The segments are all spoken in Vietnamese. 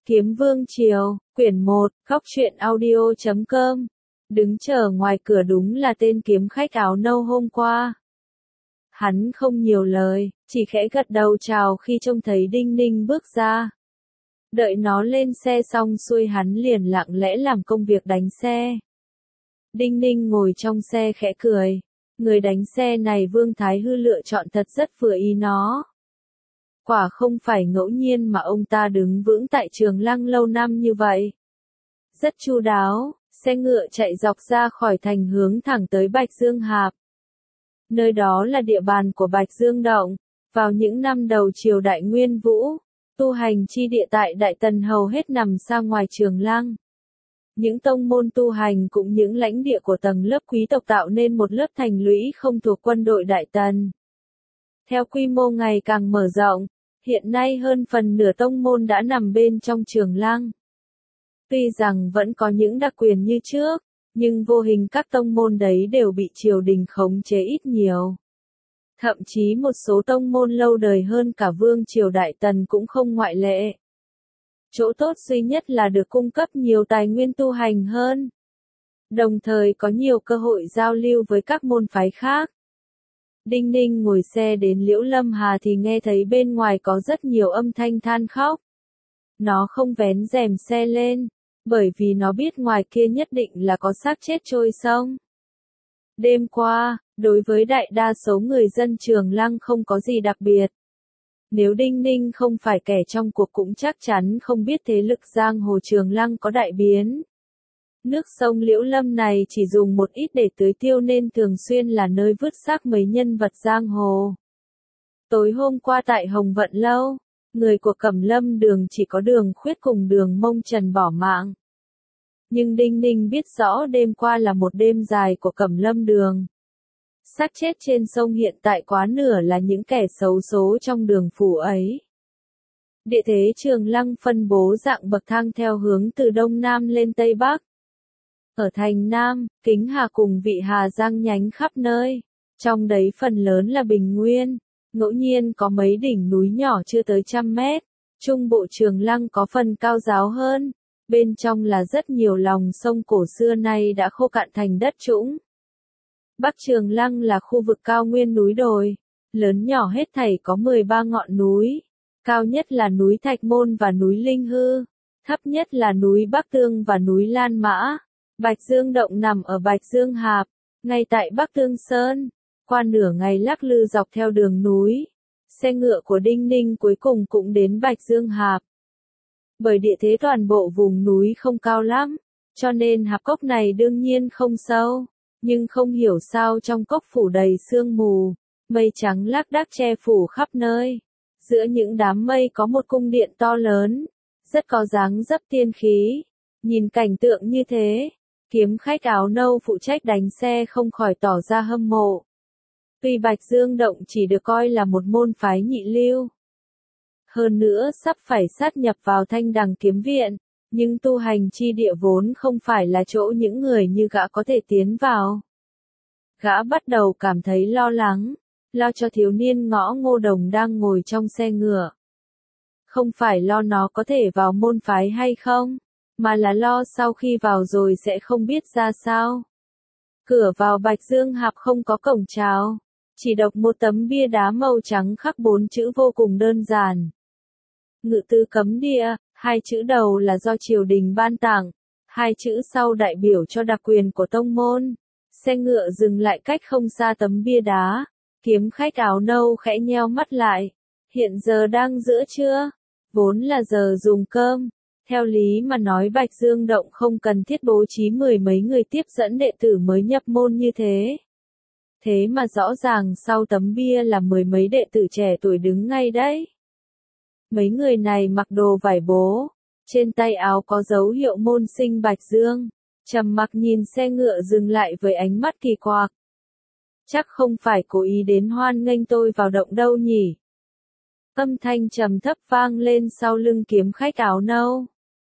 Kiếm Vương Triều, quyển 1, Góc truyện audio.com. Đứng chờ ngoài cửa đúng là tên kiếm khách áo nâu hôm qua. Hắn không nhiều lời, chỉ khẽ gật đầu chào khi trông thấy Đinh Ninh bước ra. Đợi nó lên xe xong xuôi hắn liền lặng lẽ làm công việc đánh xe. Đinh Ninh ngồi trong xe khẽ cười. Người đánh xe này Vương Thái Hư lựa chọn thật rất vừa ý nó. Quả không phải ngẫu nhiên mà ông ta đứng vững tại Trường Lăng lâu năm như vậy. Rất chu đáo, xe ngựa chạy dọc ra khỏi thành hướng thẳng tới Bạch Dương Hạp. Nơi đó là địa bàn của Bạch Dương Động. Vào những năm đầu triều đại Nguyên Vũ, tu hành chi địa tại Đại Tần hầu hết nằm xa ngoài Trường Lăng. Những tông môn tu hành cũng những lãnh địa của tầng lớp quý tộc tạo nên một lớp thành lũy không thuộc quân đội Đại Tần. Theo quy mô ngày càng mở rộng, hiện nay hơn phần nửa tông môn đã nằm bên trong Trường Lăng. Tuy rằng vẫn có những đặc quyền như trước, nhưng vô hình các tông môn đấy đều bị triều đình khống chế ít nhiều. Thậm chí một số tông môn lâu đời hơn cả Vương triều Đại Tần cũng không ngoại lệ. Chỗ tốt duy nhất là được cung cấp nhiều tài nguyên tu hành hơn. Đồng thời có nhiều cơ hội giao lưu với các môn phái khác. Đinh Ninh ngồi xe đến Liễu Lâm Hà thì nghe thấy bên ngoài có rất nhiều âm thanh than khóc. Nó không vén rèm xe lên, bởi vì nó biết ngoài kia nhất định là có xác chết trôi sông. Đêm qua, đối với đại đa số người dân Trường Lăng không có gì đặc biệt. Nếu Đinh Ninh không phải kẻ trong cuộc cũng chắc chắn không biết thế lực giang hồ Trường Lăng có đại biến. Nước sông Liễu Lâm này chỉ dùng một ít để tưới tiêu nên thường xuyên là nơi vứt xác mấy nhân vật giang hồ. Tối hôm qua tại Hồng Vận Lâu, người của Cẩm Lâm Đường chỉ có Đường Khuyết cùng Đường Mông Trần bỏ mạng. Nhưng Đinh Ninh biết rõ đêm qua là một đêm dài của Cẩm Lâm Đường. Xác chết trên sông hiện tại quá nửa là những kẻ xấu số trong đường phủ ấy. Địa thế Trường Lăng phân bố dạng bậc thang theo hướng từ Đông Nam lên Tây Bắc. Ở thành Nam, Kính Hà cùng Vị Hà giang nhánh khắp nơi. Trong đấy phần lớn là bình nguyên. Ngẫu nhiên có mấy đỉnh núi nhỏ chưa tới 100 mét. Trung bộ Trường Lăng có phần cao ráo hơn. Bên trong là rất nhiều lòng sông cổ xưa nay đã khô cạn thành đất trũng. Bắc Trường Lăng là khu vực cao nguyên núi đồi. Lớn nhỏ hết thảy có 13 ngọn núi. Cao nhất là núi Thạch Môn và núi Linh Hư. Thấp nhất là núi Bắc Tương và núi Lan Mã. Bạch Dương Động nằm ở Bạch Dương Hạp, ngay tại Bắc Tương Sơn. Qua nửa ngày lắc lư dọc theo đường núi, xe ngựa của Đinh Ninh cuối cùng cũng đến Bạch Dương Hạp. Bởi địa thế toàn bộ vùng núi không cao lắm, cho nên hạp cốc này đương nhiên không sâu, nhưng không hiểu sao trong cốc phủ đầy sương mù, mây trắng lác đác che phủ khắp nơi. Giữa những đám mây có một cung điện to lớn, rất có dáng dấp tiên khí. Nhìn cảnh tượng như thế, kiếm khách áo nâu phụ trách đánh xe không khỏi tỏ ra hâm mộ. Tuy Bạch Dương Động chỉ được coi là một môn phái nhị lưu, hơn nữa sắp phải sát nhập vào Thanh Đằng Kiếm Viện, nhưng tu hành chi địa vốn không phải là chỗ những người như gã có thể tiến vào. Gã bắt đầu cảm thấy lo lắng, lo cho thiếu niên ngõ Ngô Đồng đang ngồi trong xe ngựa. Không phải lo nó có thể vào môn phái hay không, mà là lo sau khi vào rồi sẽ không biết ra sao. Cửa vào Bạch Dương Hạp không có cổng chào, chỉ đọc một tấm bia đá màu trắng khắc 4 chữ vô cùng đơn giản. Ngự tứ cấm địa, 2 chữ đầu là do triều đình ban tặng, 2 chữ sau đại biểu cho đặc quyền của tông môn. Xe ngựa dừng lại cách không xa tấm bia đá, kiếm khách áo nâu khẽ nheo mắt lại. Hiện giờ đang giữa trưa, vốn là giờ dùng cơm. Theo lý mà nói Bạch Dương Động không cần thiết bố trí 10 mấy người tiếp dẫn đệ tử mới nhập môn như thế. Thế mà rõ ràng sau tấm bia là 10 mấy đệ tử trẻ tuổi đứng ngay đấy. Mấy người này mặc đồ vải bố, trên tay áo có dấu hiệu môn sinh Bạch Dương, trầm mặc nhìn xe ngựa dừng lại với ánh mắt kỳ quặc. Chắc không phải cố ý đến hoan nghênh tôi vào động đâu nhỉ? Âm thanh trầm thấp vang lên sau lưng kiếm khách áo nâu.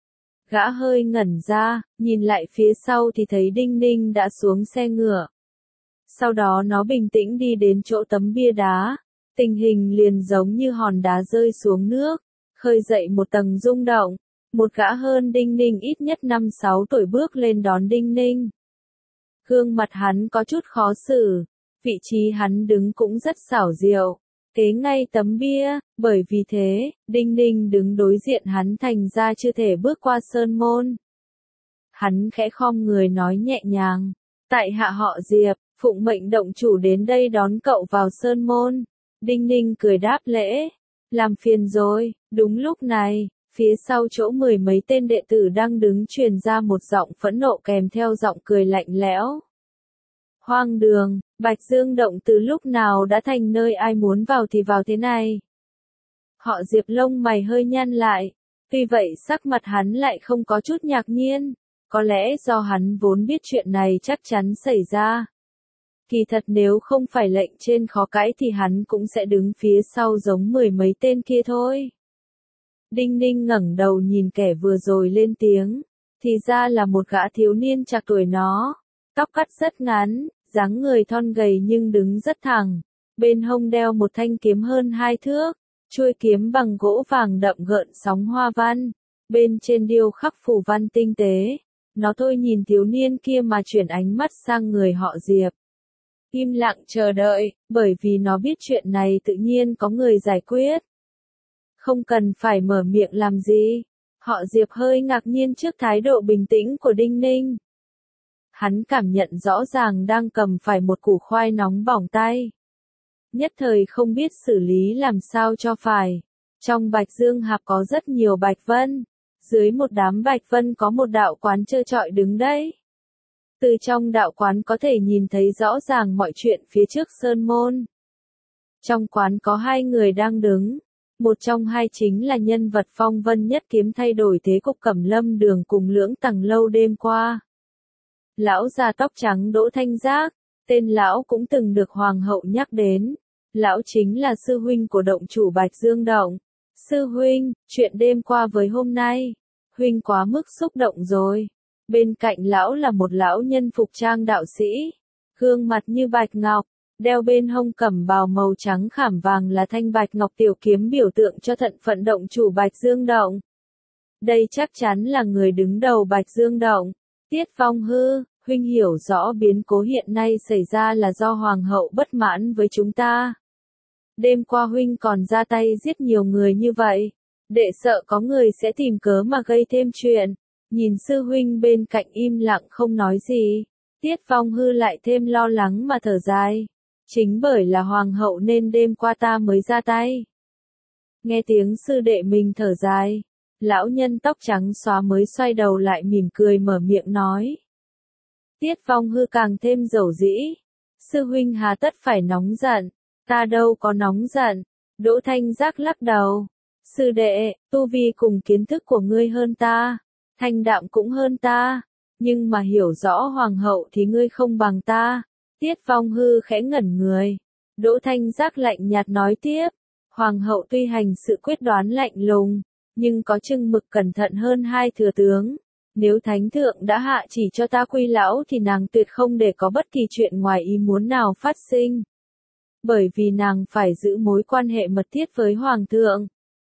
Gã hơi ngẩn ra, nhìn lại phía sau thì thấy Đinh Ninh đã xuống xe ngựa. Sau đó nó bình tĩnh đi đến chỗ tấm bia đá, tình hình liền giống như hòn đá rơi xuống nước, khơi dậy một tầng rung động. Một gã hơn Đinh Ninh ít nhất 5-6 tuổi bước lên đón Đinh Ninh. Gương mặt hắn có chút khó xử, vị trí hắn đứng cũng rất xảo diệu, kế ngay tấm bia, bởi vì thế, Đinh Ninh đứng đối diện hắn thành ra chưa thể bước qua sơn môn. Hắn khẽ khom người nói nhẹ nhàng, tại hạ họ Diệp, phụng mệnh động chủ đến đây đón cậu vào sơn môn. Đinh Ninh cười đáp lễ, làm phiền rồi. Đúng lúc này, phía sau chỗ 10 mấy tên đệ tử đang đứng truyền ra một giọng phẫn nộ kèm theo giọng cười lạnh lẽo. Hoang đường, Bạch Dương Động từ lúc nào đã thành nơi ai muốn vào thì vào thế này. Họ Diệp lông mày hơi nhăn lại, tuy vậy sắc mặt hắn lại không có chút ngạc nhiên, có lẽ do hắn vốn biết chuyện này chắc chắn xảy ra. Kỳ thật nếu không phải lệnh trên khó cãi thì hắn cũng sẽ đứng phía sau giống 10 mấy tên kia thôi. Đinh Ninh ngẩng đầu nhìn kẻ vừa rồi lên tiếng, thì ra là một gã thiếu niên trạc tuổi nó, tóc cắt rất ngắn, dáng người thon gầy nhưng đứng rất thẳng, bên hông đeo một thanh kiếm hơn 2 thước, chuôi kiếm bằng gỗ vàng đậm gợn sóng hoa văn, bên trên điêu khắc phù văn tinh tế. Nó thôi nhìn thiếu niên kia mà chuyển ánh mắt sang người họ Diệp. Im lặng chờ đợi, bởi vì nó biết chuyện này tự nhiên có người giải quyết. Không cần phải mở miệng làm gì. Họ Diệp hơi ngạc nhiên trước thái độ bình tĩnh của Đinh Ninh. Hắn cảm nhận rõ ràng đang cầm phải một củ khoai nóng bỏng tay. Nhất thời không biết xử lý làm sao cho phải. Trong Bạch Dương Hạp có rất nhiều bạch vân. Dưới một đám bạch vân có một đạo quán trơ trọi đứng đấy. Từ trong đạo quán có thể nhìn thấy rõ ràng mọi chuyện phía trước sơn môn. Trong quán có 2 người đang đứng. Một trong hai chính là nhân vật phong vân nhất kiếm thay đổi thế cục Cẩm Lâm Đường cùng Lưỡng Tầng Lâu đêm qua. Lão già tóc trắng Đỗ Thanh Giác, tên lão cũng từng được hoàng hậu nhắc đến. Lão chính là sư huynh của động chủ Bạch Dương Động. Sư huynh, chuyện đêm qua với hôm nay, huynh quá mức xúc động rồi. Bên cạnh lão là một lão nhân phục trang đạo sĩ, gương mặt như bạch ngọc, đeo bên hông cẩm bào màu trắng khảm vàng là thanh bạch ngọc tiểu kiếm biểu tượng cho thận phận động chủ Bạch Dương Động. Đây chắc chắn là người đứng đầu Bạch Dương Động. Tiết Phong Hư, huynh hiểu rõ biến cố hiện nay xảy ra là do hoàng hậu bất mãn với chúng ta. Đêm qua huynh còn ra tay giết nhiều người như vậy, đệ sợ có người sẽ tìm cớ mà gây thêm chuyện. Nhìn sư huynh bên cạnh im lặng không nói gì, Tiết Phong Hư lại thêm lo lắng mà thở dài. Chính bởi là hoàng hậu nên đêm qua ta mới ra tay. Nghe tiếng sư đệ mình thở dài, lão nhân tóc trắng xóa mới xoay đầu lại mỉm cười mở miệng nói. Tiết Phong Hư càng thêm dầu dĩ. Sư huynh hà tất phải nóng giận, ta đâu có nóng giận. Đỗ Thanh Giác lắc đầu. Sư đệ, tu vi cùng kiến thức của ngươi hơn ta, thanh đạm cũng hơn ta, nhưng mà hiểu rõ hoàng hậu thì ngươi không bằng ta. Tiết Phong Hư khẽ ngẩn người. Đỗ Thanh Giác lạnh nhạt nói tiếp. Hoàng hậu tuy hành sự quyết đoán lạnh lùng, nhưng có chừng mực cẩn thận hơn hai thừa tướng. Nếu thánh thượng đã hạ chỉ cho ta quy lão thì nàng tuyệt không để có bất kỳ chuyện ngoài ý muốn nào phát sinh. Bởi vì nàng phải giữ mối quan hệ mật thiết với hoàng thượng.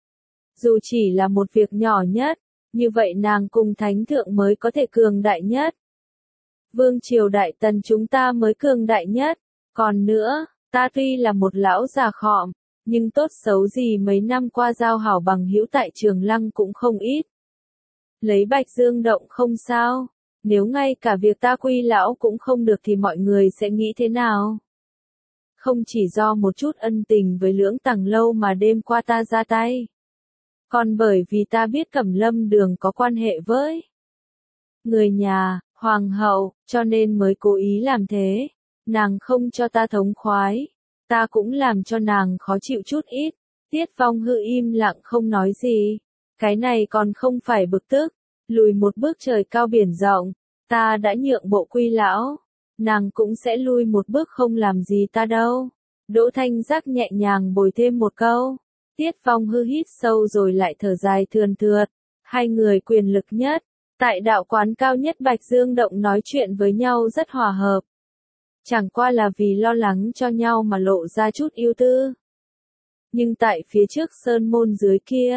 Dù chỉ là một việc nhỏ nhất, như vậy nàng cùng thánh thượng mới có thể cường đại nhất. Vương triều Đại Tần chúng ta mới cường đại nhất. Còn nữa, ta tuy là một lão già khọm, nhưng tốt xấu gì mấy năm qua giao hảo bằng hữu tại Trường Lăng cũng không ít. Lấy Bạch Dương Động không sao, nếu ngay cả việc ta quy lão cũng không được thì mọi người sẽ nghĩ thế nào? Không chỉ do một chút ân tình với Lưỡng Tầng Lâu mà đêm qua ta ra tay, còn bởi vì ta biết Cẩm Lâm Đường có quan hệ với người nhà hoàng hậu, cho nên mới cố ý làm thế. Nàng không cho ta thống khoái, ta cũng làm cho nàng khó chịu chút ít. Tiết Phong Hư im lặng không nói gì. Cái này còn không phải bực tức, lùi một bước trời cao biển rộng, ta đã nhượng bộ quy lão, nàng cũng sẽ lui một bước không làm gì ta đâu. Đỗ Thanh Giác nhẹ nhàng bồi thêm một câu. Tiết Phong Hư hít sâu rồi lại thở dài thườn thượt. Hai người quyền lực nhất, tại đạo quán cao nhất Bạch Dương Động nói chuyện với nhau rất hòa hợp. Chẳng qua là vì lo lắng cho nhau mà lộ ra chút ưu tư. Nhưng tại phía trước sơn môn dưới kia,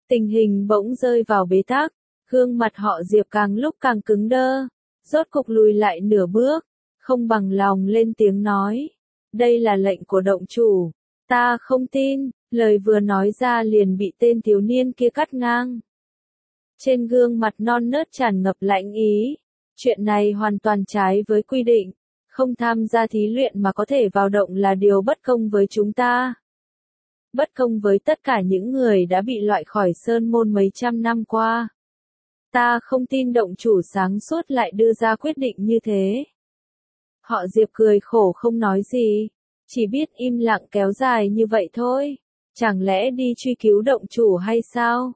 Tình hình bỗng rơi vào bế tắc, gương mặt họ Diệp càng lúc càng cứng đơ, rốt cục lùi lại nửa bước, không bằng lòng lên tiếng nói. Đây là lệnh của động chủ, ta không tin, lời vừa nói ra liền bị tên thiếu niên kia cắt ngang. Trên gương mặt non nớt tràn ngập lãnh ý, chuyện này hoàn toàn trái với quy định, không tham gia thí luyện mà có thể vào động là điều bất công với chúng ta. Bất công với tất cả những người đã bị loại khỏi sơn môn mấy trăm năm qua. Ta không tin động chủ sáng suốt lại đưa ra quyết định như thế. Họ Diệp cười khổ không nói gì, chỉ biết im lặng kéo dài như vậy thôi. Chẳng lẽ đi truy cứu động chủ hay sao?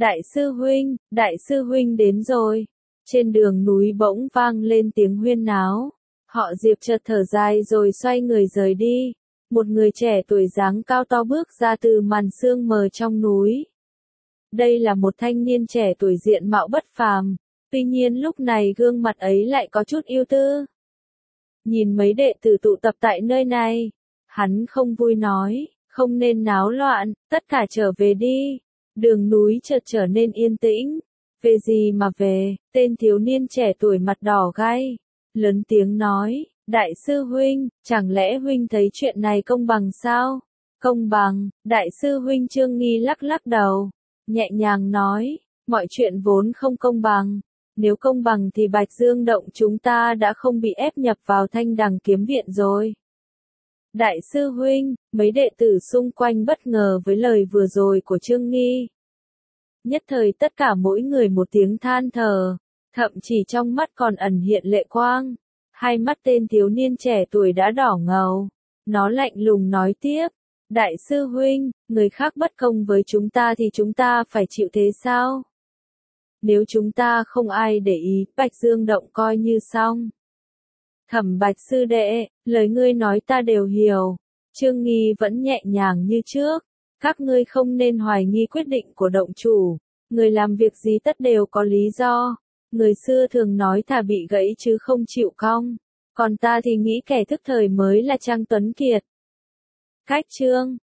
Đại sư huynh đến rồi. Trên đường núi bỗng vang lên tiếng huyên náo. Họ Diệp chợt thở dài rồi xoay người rời đi. Một người trẻ tuổi dáng cao to bước ra từ màn sương mờ trong núi. Đây là một thanh niên trẻ tuổi diện mạo bất phàm, tuy nhiên lúc này gương mặt ấy lại có chút ưu tư. Nhìn mấy đệ tử tụ tập tại nơi này, hắn không vui nói, không nên náo loạn, tất cả trở về đi. Đường núi chợt trở nên yên tĩnh. Về gì mà về, tên thiếu niên trẻ tuổi mặt đỏ gay, lớn tiếng nói, đại sư huynh, chẳng lẽ huynh thấy chuyện này công bằng sao? Công bằng, đại sư huynh Trương Nghi lắc lắc đầu, nhẹ nhàng nói, mọi chuyện vốn không công bằng. Nếu công bằng thì Bạch Dương động chúng ta đã không bị ép nhập vào Thanh Đằng kiếm viện rồi. Đại sư huynh, mấy đệ tử xung quanh bất ngờ với lời vừa rồi của Trương Nghi. Nhất thời tất cả mỗi người một tiếng than thở, thậm chí trong mắt còn ẩn hiện lệ quang. Hai mắt tên thiếu niên trẻ tuổi đã đỏ ngầu. Nó lạnh lùng nói tiếp, đại sư huynh, người khác bất công với chúng ta thì chúng ta phải chịu thế sao? Nếu chúng ta không ai để ý, Bạch Dương động coi như xong. Thẩm Bạch sư đệ, lời ngươi nói ta đều hiểu. Trương Nghi vẫn nhẹ nhàng như trước. Các ngươi không nên hoài nghi quyết định của động chủ. Người làm việc gì tất đều có lý do. Người xưa thường nói thà bị gãy chứ không chịu cong. Còn ta thì nghĩ kẻ thức thời mới là Trang Tuấn Kiệt. Cách chương